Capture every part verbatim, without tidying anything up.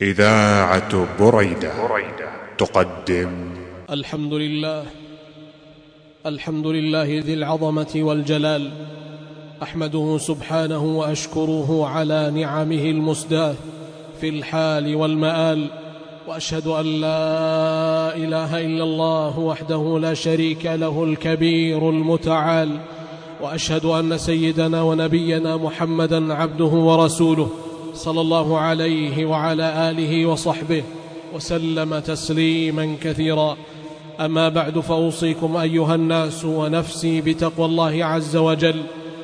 إذاعة بريدة تقدم الحمد لله الحمد لله ذي العظمة والجلال، أحمده سبحانه وأشكره على نعمه المسداة في الحال والمآل، وأشهد أن لا إله إلا الله وحده لا شريك له الكبير المتعال، وأشهد أن سيدنا ونبينا محمدا عبده ورسوله صلى الله عليه وعلى آله وصحبه وسلم تسليما كثيرا. أما بعد، فأوصيكم أيها الناس ونفسي بتقوى الله عز وجل.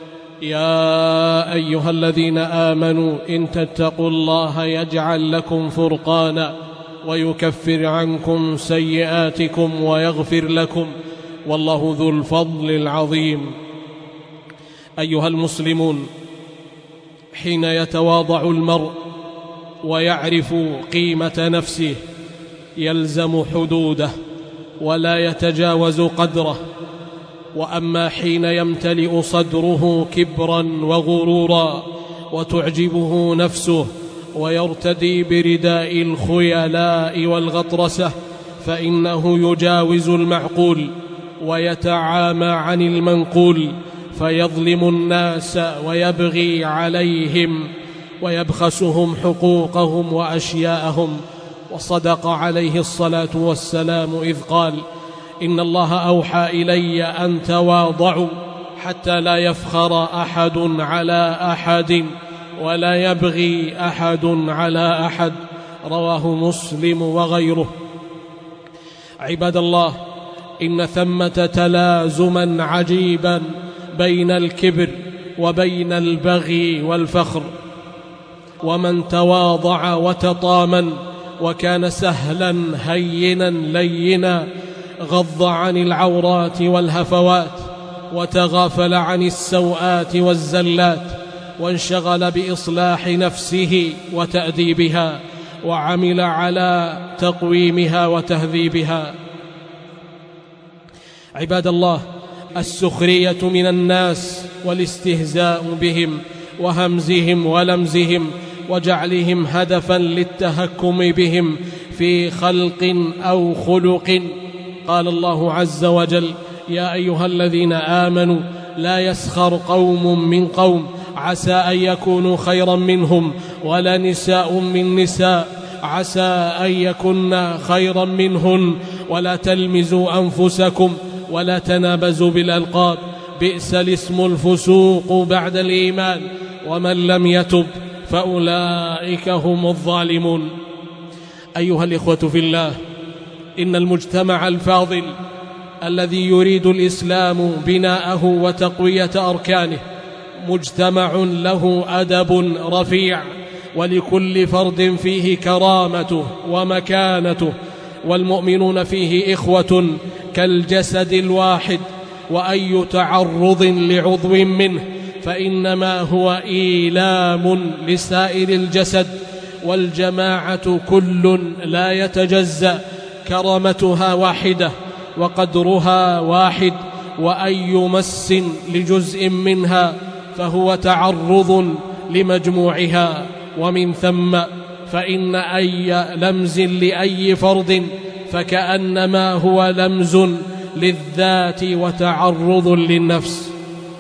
يا أيها الذين آمنوا إن تتقوا الله يجعل لكم فرقانا ويكفر عنكم سيئاتكم ويغفر لكم، والله ذو الفضل العظيم. أيها المسلمون، حين يتواضع المرء ويعرف قيمة نفسه يلزم حدوده ولا يتجاوز قدره، وأما حين يمتلئ صدره كبرا وغرورا وتعجبه نفسه ويرتدي برداء الخيلاء والغطرسة فإنه يجاوز المعقول ويتعامى عن المنقول، فيظلم الناس ويبغي عليهم ويبخسهم حقوقهم وأشياءهم. وصدق عليه الصلاة والسلام إذ قال: إن الله أوحى إلي أن تواضعوا حتى لا يفخر أحد على أحد ولا يبغي أحد على أحد. رواه مسلم وغيره. عباد الله، إن ثمة تلازما عجيبا بين الكبر وبين البغي والفخر، ومن تواضع وتطامن وكان سهلا هينا لينا غض عن العورات والهفوات وتغافل عن السوءات والزلات وانشغل بإصلاح نفسه وتأديبها وعمل على تقويمها وتهذيبها. عباد الله، السخرية من الناس والاستهزاء بهم وهمزهم ولمزهم وجعلهم هدفا للتهكم بهم في خلق أو خلق. قال الله عز وجل: يا أيها الذين آمنوا لا يسخر قوم من قوم عسى أن يكونوا خيرا منهم ولا نساء من نساء عسى أن يكن خيرا منهن ولا تلمزوا أنفسكم ولا تنابزوا بالألقاب بئس الاسم الفسوق بعد الإيمان ومن لم يتب فأولئك هم الظالمون. أيها الإخوة في الله، إن المجتمع الفاضل الذي يريد الإسلام بناءه وتقوية أركانه مجتمع له أدب رفيع، ولكل فرد فيه كرامته ومكانته، والمؤمنون فيه إخوة كالجسد الواحد، وأي تعرض لعضو منه فإنما هو إيلام لسائر الجسد، والجماعة كل لا يتجزأ، كرامتها واحدة وقدرها واحد، وأي مس لجزء منها فهو تعرض لمجموعها، ومن ثم فإن أي لمز لأي فرد فكأنما هو لمز للذات وتعرض للنفس.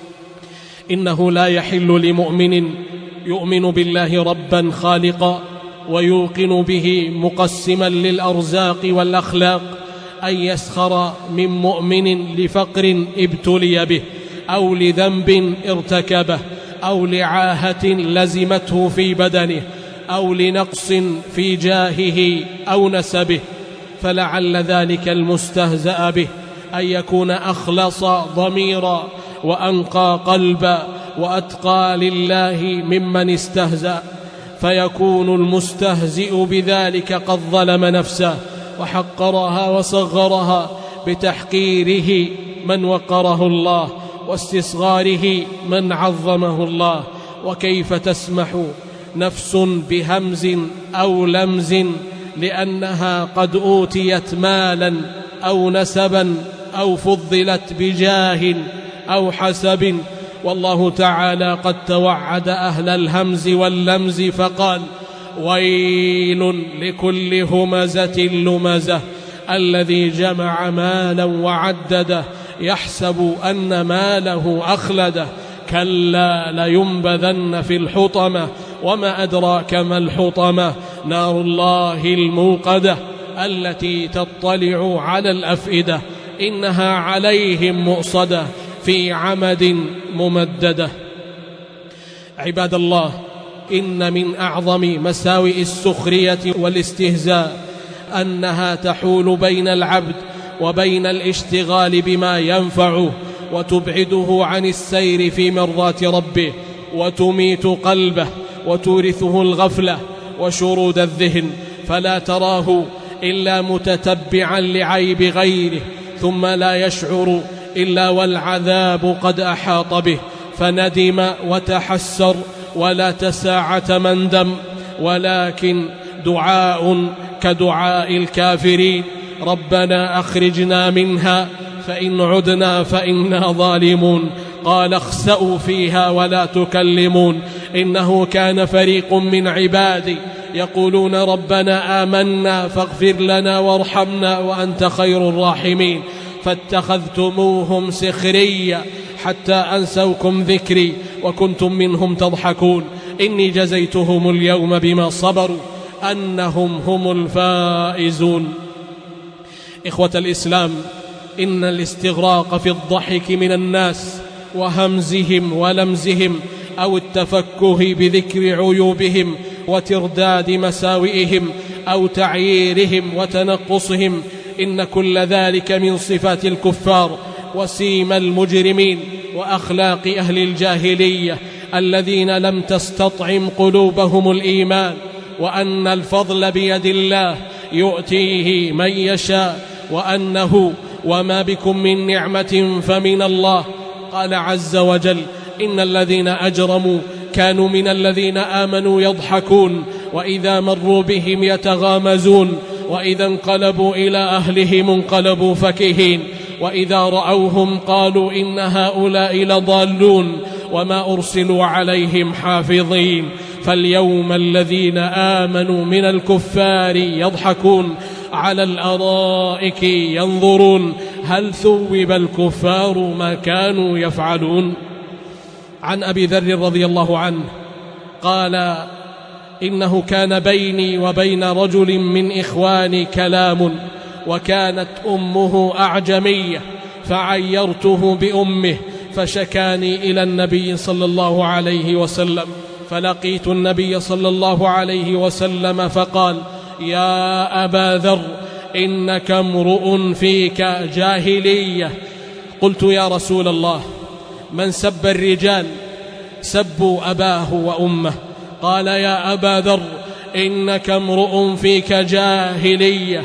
إنه لا يحل لمؤمن يؤمن بالله ربا خالقا ويوقن به مقسما للأرزاق والأخلاق أن يسخر من مؤمن لفقر ابتلي به أو لذنب ارتكبه أو لعاهة لزمته في بدنه أو لنقص في جاهه أو نسبه، فلعل ذلك المستهزأ به أن يكون أخلص ضميرا وأنقى قلبا وأتقى لله ممن استهزأ، فيكون المستهزئ بذلك قد ظلم نفسه وحقرها وصغرها بتحقيره من وقره الله واستصغاره من عظمه الله. وكيف تسمح نفس بهمز أو لمز لأنها قد أوتيت مالا أو نسبا أو فضلت بجاه أو حسب؟ والله تعالى قد توعد أهل الهمز واللمز فقال: ويل لكل همزة لمزة الذي جمع مالا وعدده يحسب أن ماله أخلده كلا لينبذن في الحطمة وما أدراك ما الحطمة نار الله الموقدة التي تطلع على الأفئدة إنها عليهم مؤصدة في عمد ممددة. عباد الله، إن من أعظم مساوئ السخرية والاستهزاء أنها تحول بين العبد وبين الاشتغال بما ينفعه وتبعده عن السير في مرضات ربه وتميت قلبه وتورثه الغفلة وشرود الذهن، فلا تراه إلا متتبعا لعيب غيره ثم لا يشعر إلا والعذاب قد أحاط به، فندم وتحسر ولا تساعة مندم، ولكن دعاء كدعاء الكافرين: ربنا أخرجنا منها فإن عدنا فإنا ظالمون. قال: اخسأوا فيها ولا تكلمون إنه كان فريق من عبادي يقولون ربنا آمنا فاغفر لنا وارحمنا وأنت خير الراحمين فاتخذتموهم سخريا حتى أنسوكم ذكري وكنتم منهم تضحكون إني جزيتهم اليوم بما صبروا أنهم هم الفائزون. إخوة الإسلام، إن الاستغراق في الضحك من الناس وهمزهم ولمزهم أو التفكه بذكر عيوبهم وترداد مساوئهم أو تعييرهم وتنقصهم، إن كل ذلك من صفات الكفار وسيم المجرمين وأخلاق أهل الجاهلية الذين لم تستطعم قلوبهم الإيمان، وأن الفضل بيد الله يؤتيه من يشاء، وأنه وما بكم من نعمة فمن الله. قال عز وجل: إن الذين أجرموا كانوا من الذين آمنوا يضحكون وإذا مروا بهم يتغامزون وإذا انقلبوا إلى أهلهم انقلبوا فكهين وإذا رأوهم قالوا إن هؤلاء لضالون وما أرسلوا عليهم حافظين. فاليوم الذين آمنوا من الكفار يضحكون على الأرائك ينظرون هل ثوب الكفار ما كانوا يفعلون. عن أبي ذر رضي الله عنه قال: إنه كان بيني وبين رجل من إخواني كلام، وكانت أمه أعجمية، فعيرته بأمه فشكاني إلى النبي صلى الله عليه وسلم، فلقيت النبي صلى الله عليه وسلم فقال: يا أبا ذر إنك امرؤ فيك جاهلية. قلت: يا رسول الله، من سب الرجال سبوا أباه وأمه. قال: يا أبا ذر إنك امرؤ فيك جاهلية.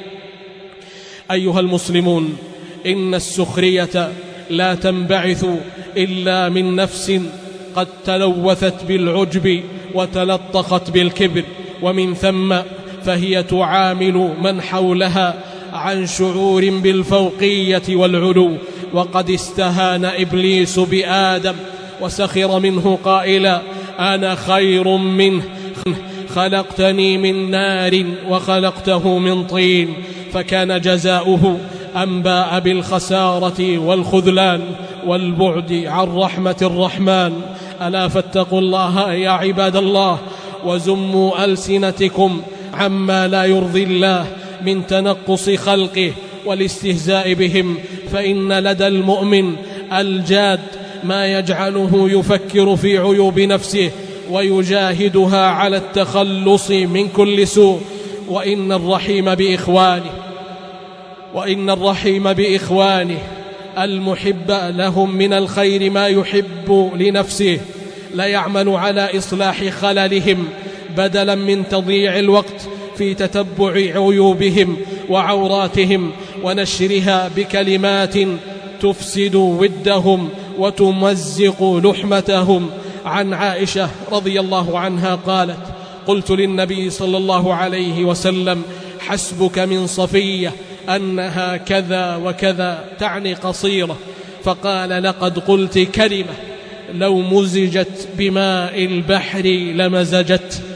أيها المسلمون، إن السخرية لا تنبعث إلا من نفس قد تلوثت بالعجب وتلطخت بالكبر، ومن ثم فهي تعامل من حولها عن شعور بالفوقية والعلو. وقد استهان إبليس بآدم وسخر منه قائلا: أنا خير منه، خلقتني من نار وخلقته من طين. فكان جزاؤه أن باء بالخسارة والخذلان والبعد عن رحمة الرحمن. ألا فاتقوا الله يا عباد الله، وزموا ألسنتكم عما لا يرضي الله من تنقص خلقه والاستهزاء بهم، فإن لدى المؤمن الجاد ما يجعله يفكر في عيوب نفسه ويجاهدها على التخلص من كل سوء. وإن الرحيم بإخوانه وإن الرحيم بإخوانه المحب لهم من الخير ما يحب لنفسه لا يعمل على إصلاح خللهم بدلا من تضييع الوقت في تتبع عيوبهم وعوراتهم ونشرها بكلمات تفسد ودهم وتمزق لحمتهم. عن عائشة رضي الله عنها قالت: قلت للنبي صلى الله عليه وسلم: حسبك من صفية أنها كذا وكذا، تعني قصيرة. فقال: لقد قلت كلمة لو مزجت بماء البحر لمزجت.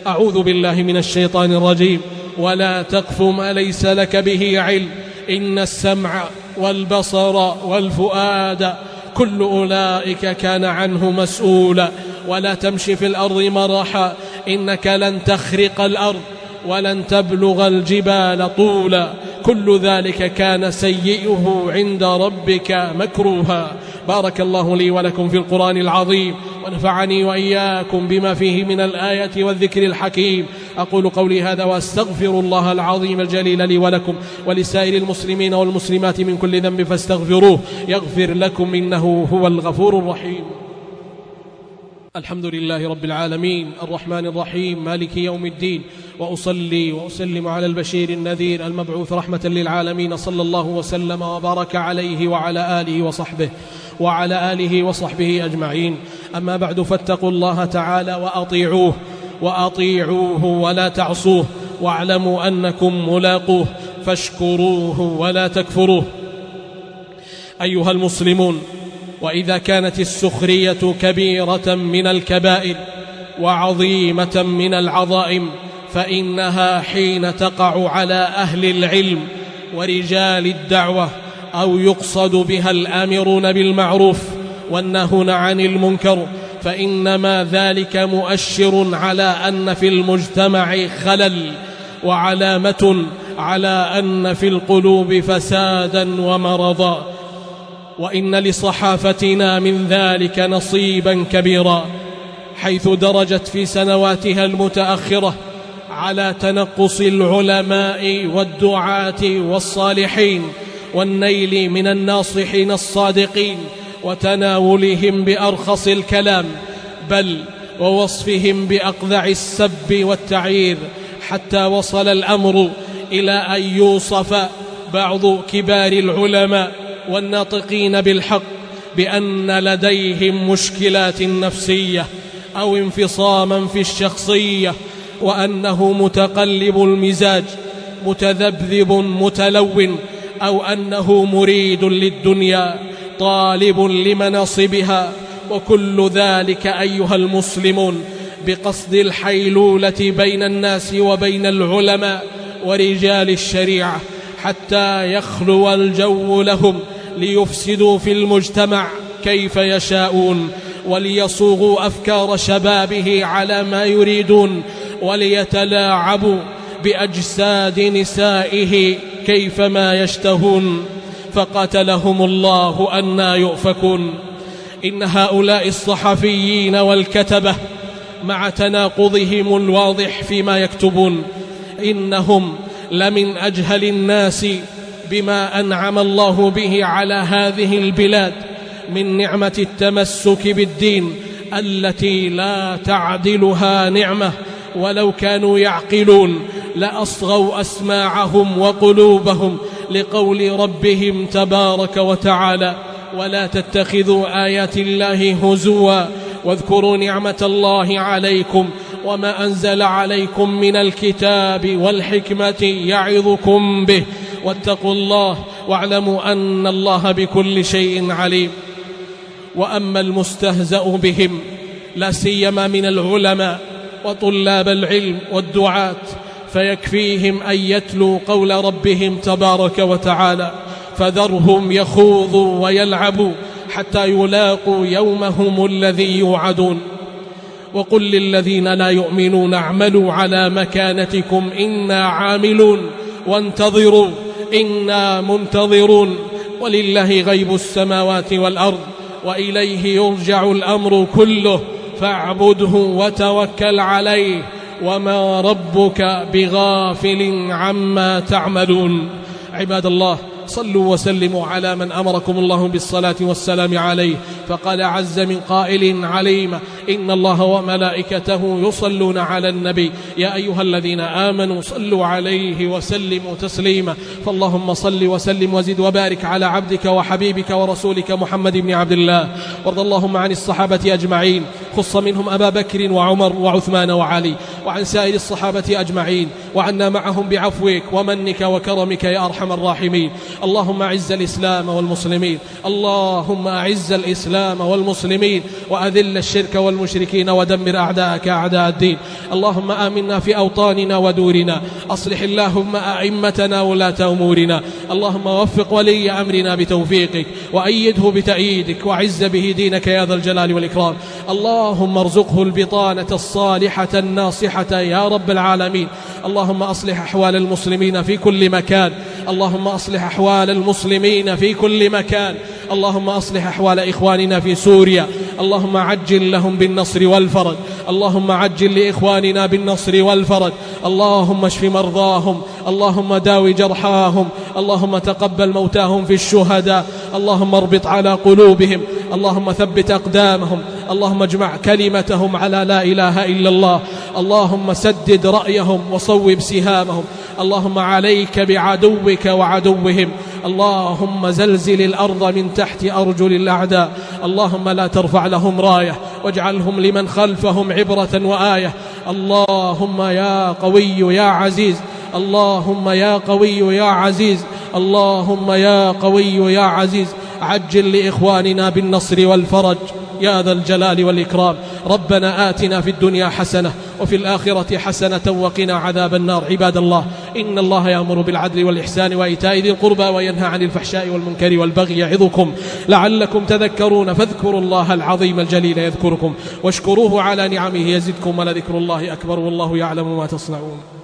أعوذ بالله من الشيطان الرجيم. ولا تقف ما ليس لك به علم إن السمع والبصر والفؤاد كل أولئك كان عنه مسؤولا. ولا تمشي في الأرض مرحا إنك لن تخرق الأرض ولن تبلغ الجبال طولا كل ذلك كان سيئه عند ربك مكروها. بارك الله لي ولكم في القرآن العظيم ونفعني وإياكم بما فيه من الآية والذكر الحكيم. أقول قولي هذا وأستغفر الله العظيم الجليل لي ولكم ولسائر المسلمين والمسلمات من كل ذنب فاستغفروه يغفر لكم إنه هو الغفور الرحيم. الحمد لله رب العالمين الرحمن الرحيم مالك يوم الدين، وأصلي وأسلم على البشير النذير المبعوث رحمة للعالمين صلى الله وسلم وبارك عليه وعلى آله وصحبه وعلى آله وصحبه أجمعين. أما بعد فاتقوا الله تعالى وأطيعوه وأطيعوه ولا تعصوه واعلموا أنكم ملاقوه فاشكروه ولا تكفروه. أيها المسلمون، وإذا كانت السخرية كبيرة من الكبائر وعظيمة من العظائم فإنها حين تقع على أهل العلم ورجال الدعوة أو يقصد بها الآمرون بالمعروف والناهون عن المنكر فإنما ذلك مؤشر على أن في المجتمع خلل وعلامة على أن في القلوب فسادا ومرضا. وإن لصحافتنا من ذلك نصيبا كبيرا، حيث درجت في سنواتها المتأخرة على تنقص العلماء والدعاة والصالحين والنيل من الناصحين الصادقين وتناولهم بأرخص الكلام، بل ووصفهم بأقذع السب والتعير، حتى وصل الأمر إلى أن يوصف بعض كبار العلماء والناطقين بالحق بأن لديهم مشكلات نفسية أو انفصاما في الشخصية، وأنه متقلب المزاج متذبذب متلون، أو أنه مريد للدنيا طالب لمناصبها. وكل ذلك أيها المسلمون بقصد الحيلولة بين الناس وبين العلماء ورجال الشريعة حتى يخلو الجو لهم ليفسدوا في المجتمع كيف يشاءون وليصوغوا أفكار شبابه على ما يريدون وليتلاعبوا بأجساد نسائه كيفما يشتهون، فقتلهم الله أنى يؤفكون. إن هؤلاء الصحفيين والكتبة مع تناقضهم الواضح فيما يكتبون إنهم لمن أجهل الناس بما أنعم الله به على هذه البلاد من نعمة التمسك بالدين التي لا تعدلها نعمة، ولو كانوا يعقلون لأصغوا أسماعهم وقلوبهم لقول ربهم تبارك وتعالى: ولا تتخذوا آيات الله هزوا واذكروا نعمة الله عليكم وما أنزل عليكم من الكتاب والحكمة يعظكم به واتقوا الله واعلموا أن الله بكل شيء عليم. وأما المستهزأ بهم لا سيما من العلماء وطلاب العلم والدعاة فيكفيهم أن يتلوا قول ربهم تبارك وتعالى: فذرهم يخوضوا ويلعبوا حتى يلاقوا يومهم الذي يوعدون. وقل للذين لا يؤمنون اعملوا على مكانتكم إنا عاملون وانتظروا إنا منتظرون ولله غيب السماوات والأرض وإليه يرجع الأمر كله فاعبده وتوكل عليه وما ربك بغافل عما تعملون. عباد الله، صلوا وسلموا على من أمركم الله بالصلاة والسلام عليه، فقال عز من قائل عليم: إن الله وملائكته يصلون على النبي يا أيها الذين آمنوا صلوا عليه وسلموا تسليما. فاللهم صل وسلم وزد وبارك على عبدك وحبيبك ورسولك محمد بن عبد الله، وارض اللهم عن الصحابة أجمعين، خص منهم أبا بكر وعمر وعثمان وعلي، وعن سائر الصحابة أجمعين، وعنا معهم بعفوك ومنك وكرمك يا أرحم الراحمين. اللهم أعز الإسلام والمسلمين، اللهم أعز الإسلام الإسلام والمسلمين وأذل الشرك والمشركين ودمر أعداءك أعداء الدين. اللهم آمنا في أوطاننا ودورنا، أصلح اللهم أئمتنا ولاة أمورنا، اللهم وفق ولي أمرنا بتوفيقك وأيده بتأييدك وعز به دينك يا ذا الجلال والإكرام. اللهم ارزقه البطانة الصالحة الناصحة يا رب العالمين. اللهم أصلح أحوال المسلمين في كل مكان، اللهم أصلح أحوال المسلمين في كل مكان، اللهم أصلح أحوال إخواننا في سوريا، اللهم عجل لهم بالنصر والفرج، اللهم عجل لإخواننا بالنصر والفرج، اللهم اشف مرضاهم، اللهم داوي جرحاهم، اللهم تقبل موتاهم في الشهداء، اللهم اربط على قلوبهم، اللهم ثبت أقدامهم، اللهم اجمع كلمتهم على لا إله إلا الله، اللهم سدد رأيهم وصوب سهامهم، اللهم عليك بعدوك وعدوهم، اللهم زلزل الأرض من تحت أرجل الأعداء، اللهم لا ترفع لهم راية واجعلهم لمن خلفهم عبرة وآية. اللهم يا قوي يا عزيز، اللهم يا قوي يا عزيز، اللهم يا قوي يا عزيز، عجل لإخواننا بالنصر والفرج يا ذا الجلال والإكرام. ربنا آتنا في الدنيا حسنة وفي الآخرة حسنة وقنا عذاب النار. عباد الله، إن الله يأمر بالعدل والإحسان وإيتاء ذي القربى وينهى عن الفحشاء والمنكر والبغي يعظكم لعلكم تذكرون، فاذكروا الله العظيم الجليل يذكركم واشكروه على نعمه يزدكم ولذكر الله أكبر والله يعلم ما تصنعون.